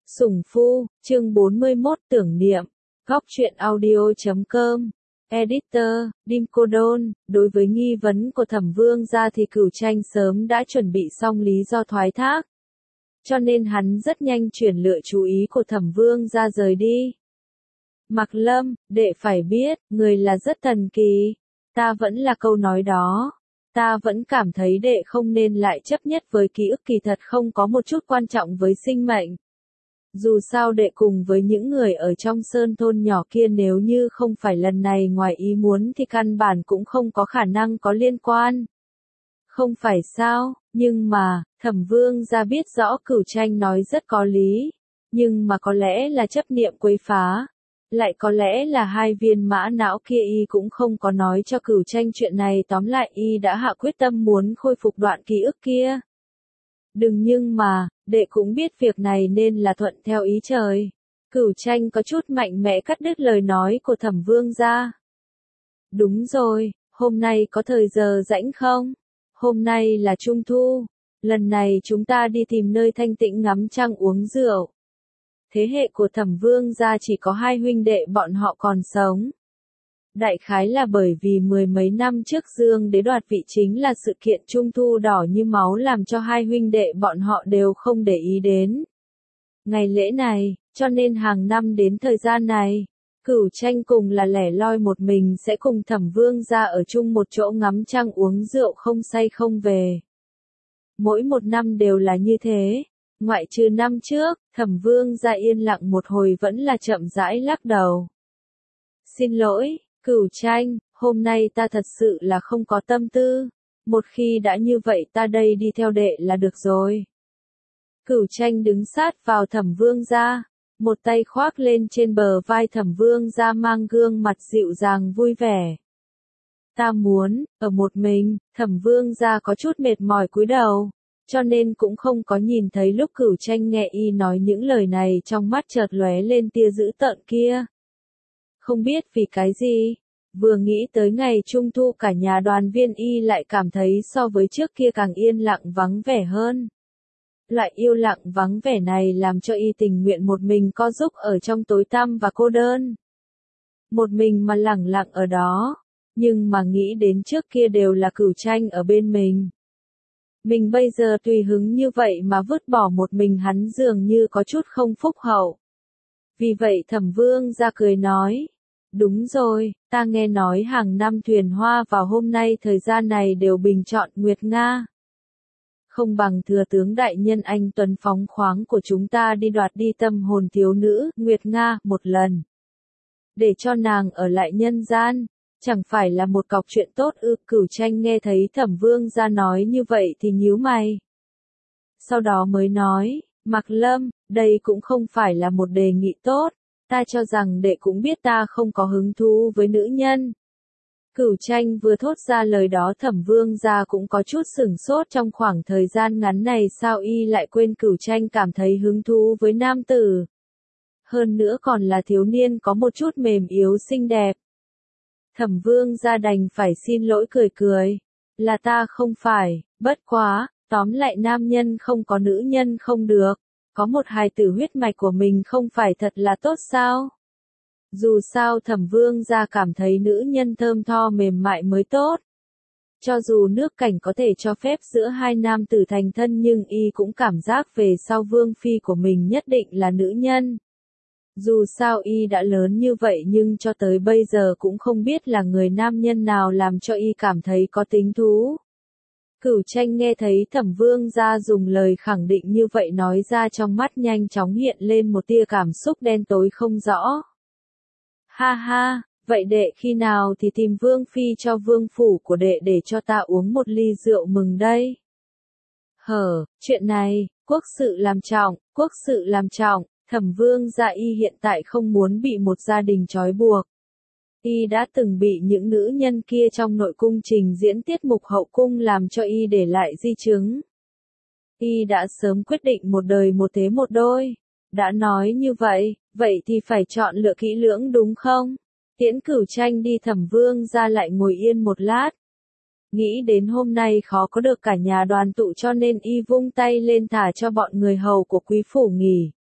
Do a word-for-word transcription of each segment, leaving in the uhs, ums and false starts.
Sủng Phu, chương bốn mươi mốt tưởng niệm, góc truyện audio chấm com, editor, Dim Cô Đôn. Đối với nghi vấn của Thẩm Vương gia thì Cửu Tranh sớm đã chuẩn bị xong lý do thoái thác. Cho nên hắn rất nhanh chuyển lựa chú ý của Thẩm Vương gia rời đi. Mạc Lâm, đệ phải biết, người là rất thần kỳ. Ta vẫn là câu nói đó. Ta vẫn cảm thấy đệ không nên lại chấp nhất với ký ức kỳ thật không có một chút quan trọng với sinh mệnh. Dù sao đệ cùng với những người ở trong sơn thôn nhỏ kia nếu như không phải lần này ngoài ý muốn thì căn bản cũng không có khả năng có liên quan. Không phải sao, nhưng mà, Thẩm Vương gia biết rõ Cửu Tranh nói rất có lý, nhưng mà có lẽ là chấp niệm quấy phá. Lại có lẽ là hai viên mã não kia y cũng không có nói cho Cửu Tranh chuyện này, tóm lại y đã hạ quyết tâm muốn khôi phục đoạn ký ức kia. Đừng nhưng mà, đệ cũng biết việc này nên là thuận theo ý trời. Cửu Tranh có chút mạnh mẽ cắt đứt lời nói của Thẩm Vương gia. Đúng rồi, hôm nay có thời giờ rảnh không? Hôm nay là Trung Thu. Lần này chúng ta đi tìm nơi thanh tĩnh ngắm trăng uống rượu. Thế hệ của Thẩm Vương gia chỉ có hai huynh đệ bọn họ còn sống. Đại khái là bởi vì mười mấy năm trước Dương Đế đoạt vị chính là sự kiện Trung Thu đỏ như máu làm cho hai huynh đệ bọn họ đều không để ý đến ngày lễ này, cho nên hàng năm đến thời gian này, Cửu Tranh cùng là lẻ loi một mình sẽ cùng Thẩm Vương gia ở chung một chỗ ngắm trăng uống rượu không say không về. Mỗi một năm đều là như thế, ngoại trừ năm trước, Thẩm Vương gia yên lặng một hồi vẫn là chậm rãi lắc đầu. Xin lỗi, Cửu Tranh, hôm nay ta thật sự là không có tâm tư, một khi đã như vậy ta đây đi theo đệ là được rồi. Cửu Tranh đứng sát vào Thẩm Vương gia, một tay khoác lên trên bờ vai Thẩm Vương gia mang gương mặt dịu dàng vui vẻ. Ta muốn, ở một mình, Thẩm Vương gia có chút mệt mỏi cúi đầu, cho nên cũng không có nhìn thấy lúc Cửu Tranh nghe y nói những lời này trong mắt chợt lóe lên tia dữ tợn kia. Không biết vì cái gì, vừa nghĩ tới ngày Trung Thu cả nhà đoàn viên y lại cảm thấy so với trước kia càng yên lặng vắng vẻ hơn. Loại yêu lặng vắng vẻ này làm cho y tình nguyện một mình co giúp ở trong tối tăm và cô đơn. Một mình mà lẳng lặng ở đó, nhưng mà nghĩ đến trước kia đều là Cửu Tranh ở bên mình. Mình bây giờ tùy hứng như vậy mà vứt bỏ một mình hắn dường như có chút không phúc hậu. Vì vậy Thẩm Vương gia cười nói. Đúng rồi, ta nghe nói hàng năm thuyền hoa vào hôm nay thời gian này đều bình chọn Nguyệt Nga. Không bằng thừa tướng đại nhân anh tuấn phóng khoáng của chúng ta đi đoạt đi tâm hồn thiếu nữ Nguyệt Nga một lần. Để cho nàng ở lại nhân gian, chẳng phải là một cọc chuyện tốt ư? Cửu Tranh nghe thấy Thẩm Vương gia nói như vậy thì nhíu mày. Sau đó mới nói, Mạc Lâm, đây cũng không phải là một đề nghị tốt. Ta cho rằng đệ cũng biết ta không có hứng thú với nữ nhân. Cửu Tranh vừa thốt ra lời đó Thẩm Vương gia cũng có chút sửng sốt trong khoảng thời gian ngắn này sao y lại quên Cửu Tranh cảm thấy hứng thú với nam tử. Hơn nữa còn là thiếu niên có một chút mềm yếu xinh đẹp. Thẩm Vương gia đành phải xin lỗi cười cười. Là ta không phải, bất quá, tóm lại nam nhân không có nữ nhân không được. Có một hài tử huyết mạch của mình không phải thật là tốt sao? Dù sao Thẩm Vương gia cảm thấy nữ nhân thơm tho mềm mại mới tốt. Cho dù nước cảnh có thể cho phép giữa hai nam tử thành thân nhưng y cũng cảm giác về sau vương phi của mình nhất định là nữ nhân. Dù sao y đã lớn như vậy nhưng cho tới bây giờ cũng không biết là người nam nhân nào làm cho y cảm thấy có tính thú. Cửu Tranh nghe thấy Thẩm Vương gia dùng lời khẳng định như vậy nói ra trong mắt nhanh chóng hiện lên một tia cảm xúc đen tối không rõ. Ha ha, vậy đệ khi nào thì tìm Vương Phi cho vương phủ của đệ để cho ta uống một ly rượu mừng đây? Hở, chuyện này, quốc sự làm trọng, quốc sự làm trọng, Thẩm Vương gia y hiện tại không muốn bị một gia đình trói buộc. Y đã từng bị những nữ nhân kia trong nội cung trình diễn tiết mục hậu cung làm cho y để lại di chứng. Y đã sớm quyết định một đời một thế một đôi. Đã nói như vậy, vậy thì phải chọn lựa kỹ lưỡng đúng không? Tiễn Cửu Tranh đi Thẩm Vương gia lại ngồi yên một lát. Nghĩ đến hôm nay khó có được cả nhà đoàn tụ cho nên y vung tay lên thả cho bọn người hầu của quý phủ nghỉ.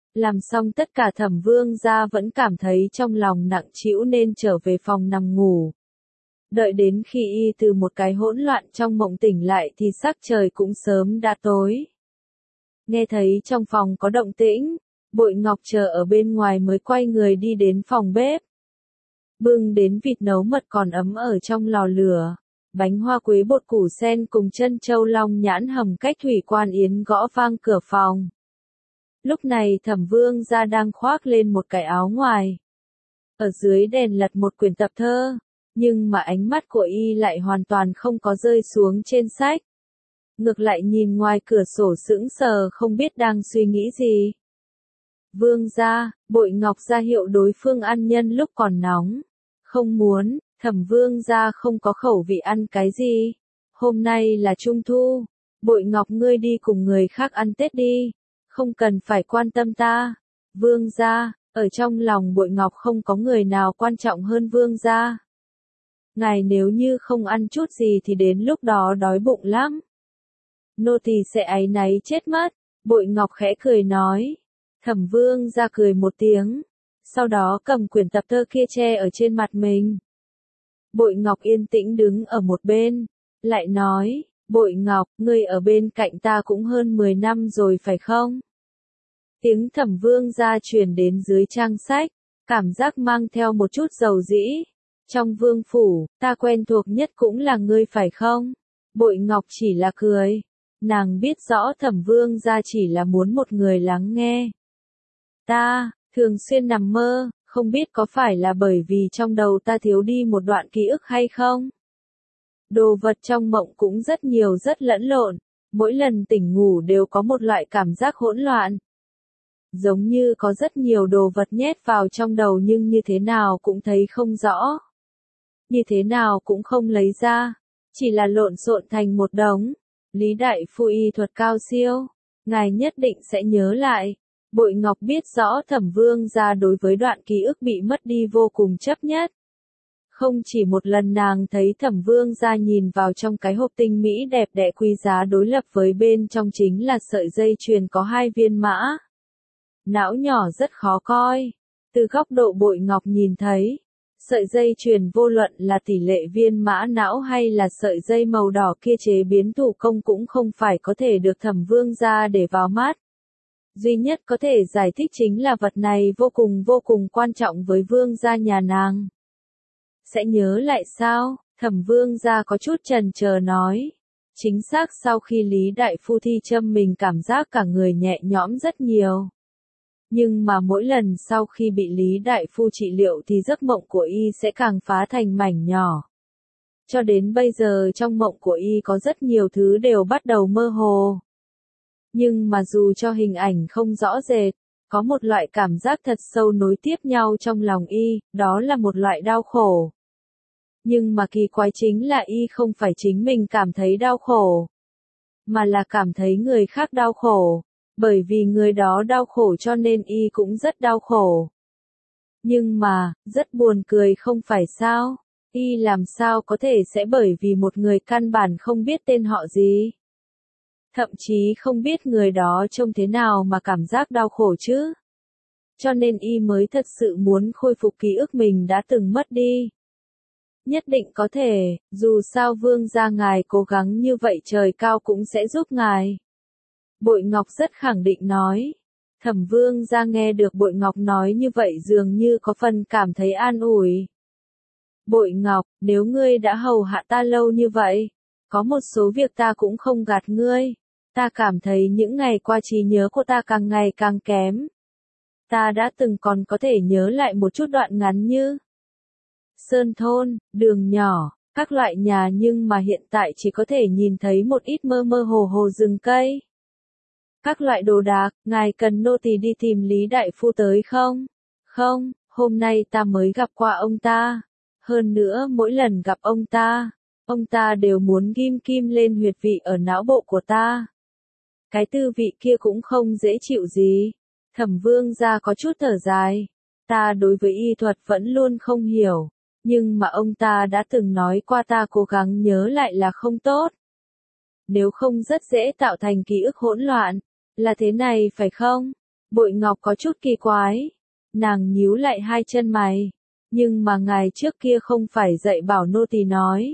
Làm xong tất cả Thẩm Vương gia vẫn cảm thấy trong lòng nặng trĩu nên trở về phòng nằm ngủ. Đợi đến khi y từ một cái hỗn loạn trong mộng tỉnh lại thì sắc trời cũng sớm đã tối. Nghe thấy trong phòng có động tĩnh, Bội Ngọc chờ ở bên ngoài mới quay người đi đến phòng bếp. Bưng đến vịt nấu mật còn ấm ở trong lò lửa, bánh hoa quế bột củ sen cùng chân châu long nhãn hầm cách Thủy Quan Yến gõ vang cửa phòng. Lúc này Thẩm Vương gia đang khoác lên một cái áo ngoài. Ở dưới đèn lật một quyển tập thơ, nhưng mà ánh mắt của y lại hoàn toàn không có rơi xuống trên sách. Ngược lại nhìn ngoài cửa sổ sững sờ không biết đang suy nghĩ gì. Vương gia, Bội Ngọc ra hiệu đối phương ăn nhân lúc còn nóng. Không muốn, Thẩm Vương gia không có khẩu vị ăn cái gì. Hôm nay là Trung Thu, Bội Ngọc ngươi đi cùng người khác ăn Tết đi, không cần phải quan tâm ta. Vương gia, ở trong lòng Bội Ngọc không có người nào quan trọng hơn Vương gia. Ngài nếu như không ăn chút gì thì đến lúc đó đói bụng lắm. Nô tỳ sẽ áy náy chết mất, Bội Ngọc khẽ cười nói. Thẩm Vương gia cười một tiếng, sau đó cầm quyển tập thơ kia che ở trên mặt mình. Bội Ngọc yên tĩnh đứng ở một bên, lại nói, Bội Ngọc, ngươi ở bên cạnh ta cũng hơn mười năm rồi phải không? Tiếng Thẩm Vương gia truyền đến dưới trang sách, cảm giác mang theo một chút dầu dĩ. Trong vương phủ, ta quen thuộc nhất cũng là ngươi phải không? Bội Ngọc chỉ là cười. Nàng biết rõ Thẩm Vương gia chỉ là muốn một người lắng nghe. Ta, thường xuyên nằm mơ, không biết có phải là bởi vì trong đầu ta thiếu đi một đoạn ký ức hay không? Đồ vật trong mộng cũng rất nhiều rất lẫn lộn, mỗi lần tỉnh ngủ đều có một loại cảm giác hỗn loạn. Giống như có rất nhiều đồ vật nhét vào trong đầu nhưng như thế nào cũng thấy không rõ. Như thế nào cũng không lấy ra, chỉ là lộn xộn thành một đống. Lý đại phu y thuật cao siêu, ngài nhất định sẽ nhớ lại. Bội Ngọc biết rõ Thẩm Vương gia đối với đoạn ký ức bị mất đi vô cùng chấp nhất. Không chỉ một lần nàng thấy Thẩm Vương gia nhìn vào trong cái hộp tinh mỹ đẹp đẽ quý giá đối lập với bên trong chính là sợi dây chuyền có hai viên mã. Não nhỏ rất khó coi. Từ góc độ Bội Ngọc nhìn thấy, sợi dây chuyền vô luận là tỷ lệ viên mã não hay là sợi dây màu đỏ kia chế biến thủ công cũng không phải có thể được Thẩm Vương gia để vào mắt. Duy nhất có thể giải thích chính là vật này vô cùng vô cùng quan trọng với Vương gia nhà nàng. Sẽ nhớ lại sao? Thẩm Vương gia có chút chần chờ nói. Chính xác sau khi Lý đại phu thi châm mình cảm giác cả người nhẹ nhõm rất nhiều. Nhưng mà mỗi lần sau khi bị Lý đại phu trị liệu thì giấc mộng của y sẽ càng phá thành mảnh nhỏ. Cho đến bây giờ trong mộng của y có rất nhiều thứ đều bắt đầu mơ hồ. Nhưng mà dù cho hình ảnh không rõ rệt, có một loại cảm giác thật sâu nối tiếp nhau trong lòng y, đó là một loại đau khổ. Nhưng mà kỳ quái chính là y không phải chính mình cảm thấy đau khổ, mà là cảm thấy người khác đau khổ. Bởi vì người đó đau khổ cho nên y cũng rất đau khổ. Nhưng mà, rất buồn cười không phải sao? Y làm sao có thể sẽ bởi vì một người căn bản không biết tên họ gì? Thậm chí không biết người đó trông thế nào mà cảm giác đau khổ chứ? Cho nên y mới thật sự muốn khôi phục ký ức mình đã từng mất đi. Nhất định có thể, dù sao Vương gia ngài cố gắng như vậy trời cao cũng sẽ giúp ngài. Bội Ngọc rất khẳng định nói. Thẩm Vương gia nghe được Bội Ngọc nói như vậy dường như có phần cảm thấy an ủi. Bội Ngọc, nếu ngươi đã hầu hạ ta lâu như vậy, có một số việc ta cũng không gạt ngươi. Ta cảm thấy những ngày qua trí nhớ của ta càng ngày càng kém. Ta đã từng còn có thể nhớ lại một chút đoạn ngắn như sơn thôn, đường nhỏ, các loại nhà nhưng mà hiện tại chỉ có thể nhìn thấy một ít mơ mơ hồ hồ rừng cây. Các loại đồ đạc, ngài cần nô tỳ đi tìm Lý đại phu tới không? Không, hôm nay ta mới gặp qua ông ta. Hơn nữa mỗi lần gặp ông ta, ông ta đều muốn ghim kim lên huyệt vị ở não bộ của ta. Cái tư vị kia cũng không dễ chịu gì. Thẩm Vương gia có chút thở dài. Ta đối với y thuật vẫn luôn không hiểu. Nhưng mà ông ta đã từng nói qua ta cố gắng nhớ lại là không tốt. Nếu không rất dễ tạo thành ký ức hỗn loạn. Là thế này phải không? Bội Ngọc có chút kỳ quái. Nàng nhíu lại hai chân mày. Nhưng mà ngài trước kia không phải dạy bảo nô tỳ nói.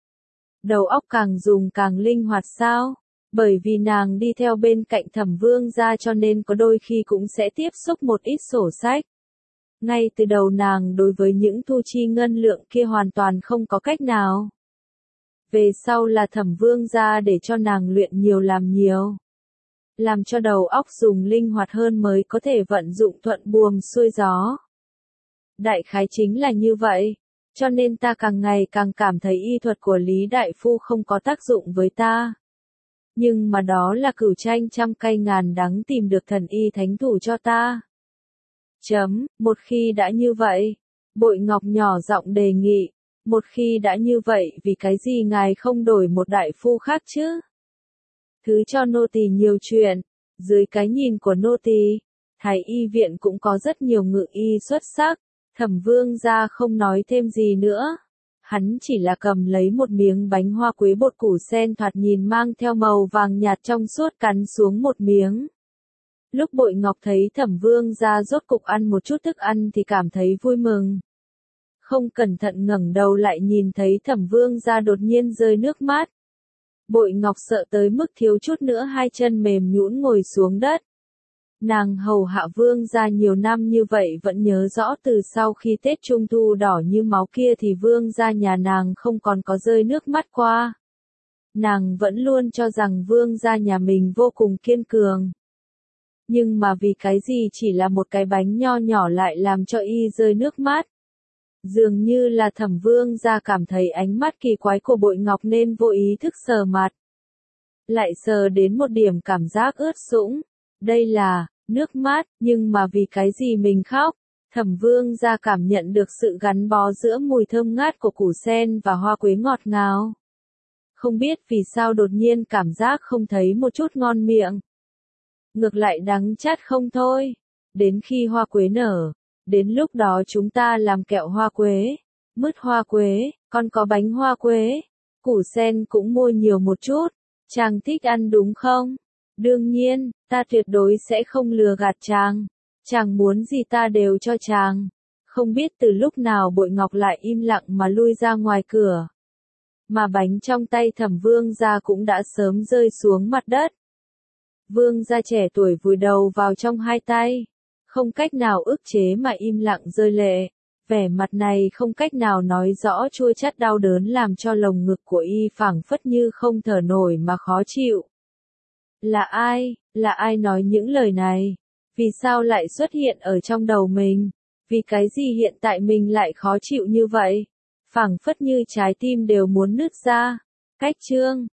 Đầu óc càng dùng càng linh hoạt sao? Bởi vì nàng đi theo bên cạnh Thẩm Vương gia cho nên có đôi khi cũng sẽ tiếp xúc một ít sổ sách. Ngay từ đầu nàng đối với những thu chi ngân lượng kia hoàn toàn không có cách nào. Về sau là Thẩm Vương gia để cho nàng luyện nhiều làm nhiều. Làm cho đầu óc dùng linh hoạt hơn mới có thể vận dụng thuận buồm xuôi gió. Đại khái chính là như vậy. Cho nên ta càng ngày càng cảm thấy y thuật của Lý Đại Phu không có tác dụng với ta. Nhưng mà đó là Cửu Tranh trăm cay ngàn đắng tìm được thần y thánh thủ cho ta. Chấm, một khi đã như vậy. Bội Ngọc nhỏ giọng đề nghị. Một khi đã như vậy vì cái gì ngài không đổi một đại phu khác chứ? Thứ cho nô tỳ nhiều chuyện. Dưới cái nhìn của nô tỳ, Thái y viện cũng có rất nhiều ngự y xuất sắc. Thẩm Vương gia không nói thêm gì nữa. Hắn chỉ là cầm lấy một miếng bánh hoa quế bột củ sen thoạt nhìn mang theo màu vàng nhạt trong suốt cắn xuống một miếng. Lúc Bội Ngọc thấy Thẩm Vương gia rốt cục ăn một chút thức ăn thì cảm thấy vui mừng. Không cẩn thận ngẩng đầu lại nhìn thấy Thẩm Vương gia đột nhiên rơi nước mắt. Bội Ngọc sợ tới mức thiếu chút nữa hai chân mềm nhũn ngồi xuống đất. Nàng hầu hạ Vương gia nhiều năm như vậy vẫn nhớ rõ từ sau khi Tết Trung Thu đỏ như máu kia thì Vương gia nhà nàng không còn có rơi nước mắt qua. Nàng vẫn luôn cho rằng Vương gia nhà mình vô cùng kiên cường. Nhưng mà vì cái gì chỉ là một cái bánh nho nhỏ lại làm cho y rơi nước mắt. Dường như là Thẩm Vương gia cảm thấy ánh mắt kỳ quái của Bội Ngọc nên vô ý thức sờ mặt. Lại sờ đến một điểm cảm giác ướt sũng. Đây là nước mắt, nhưng mà vì cái gì mình khóc? Thẩm Vương gia cảm nhận được sự gắn bó giữa mùi thơm ngát của củ sen và hoa quế ngọt ngào. Không biết vì sao đột nhiên cảm giác không thấy một chút ngon miệng. Ngược lại đắng chát không thôi. Đến khi hoa quế nở, đến lúc đó chúng ta làm kẹo hoa quế, mứt hoa quế, còn có bánh hoa quế. Củ sen cũng mua nhiều một chút. Chàng thích ăn đúng không? Đương nhiên, ta tuyệt đối sẽ không lừa gạt chàng. Chàng muốn gì ta đều cho chàng. Không biết từ lúc nào Bội Ngọc lại im lặng mà lui ra ngoài cửa. Mà bánh trong tay Thẩm Vương gia cũng đã sớm rơi xuống mặt đất. Vương gia trẻ tuổi vùi đầu vào trong hai tay. Không cách nào ức chế mà im lặng rơi lệ. Vẻ mặt này không cách nào nói rõ chua chát đau đớn làm cho lồng ngực của y phảng phất như không thở nổi mà khó chịu. Là ai, là ai nói những lời này? Vì sao lại xuất hiện ở trong đầu mình? Vì cái gì hiện tại mình lại khó chịu như vậy? Phảng phất như trái tim đều muốn nứt ra. Cách chương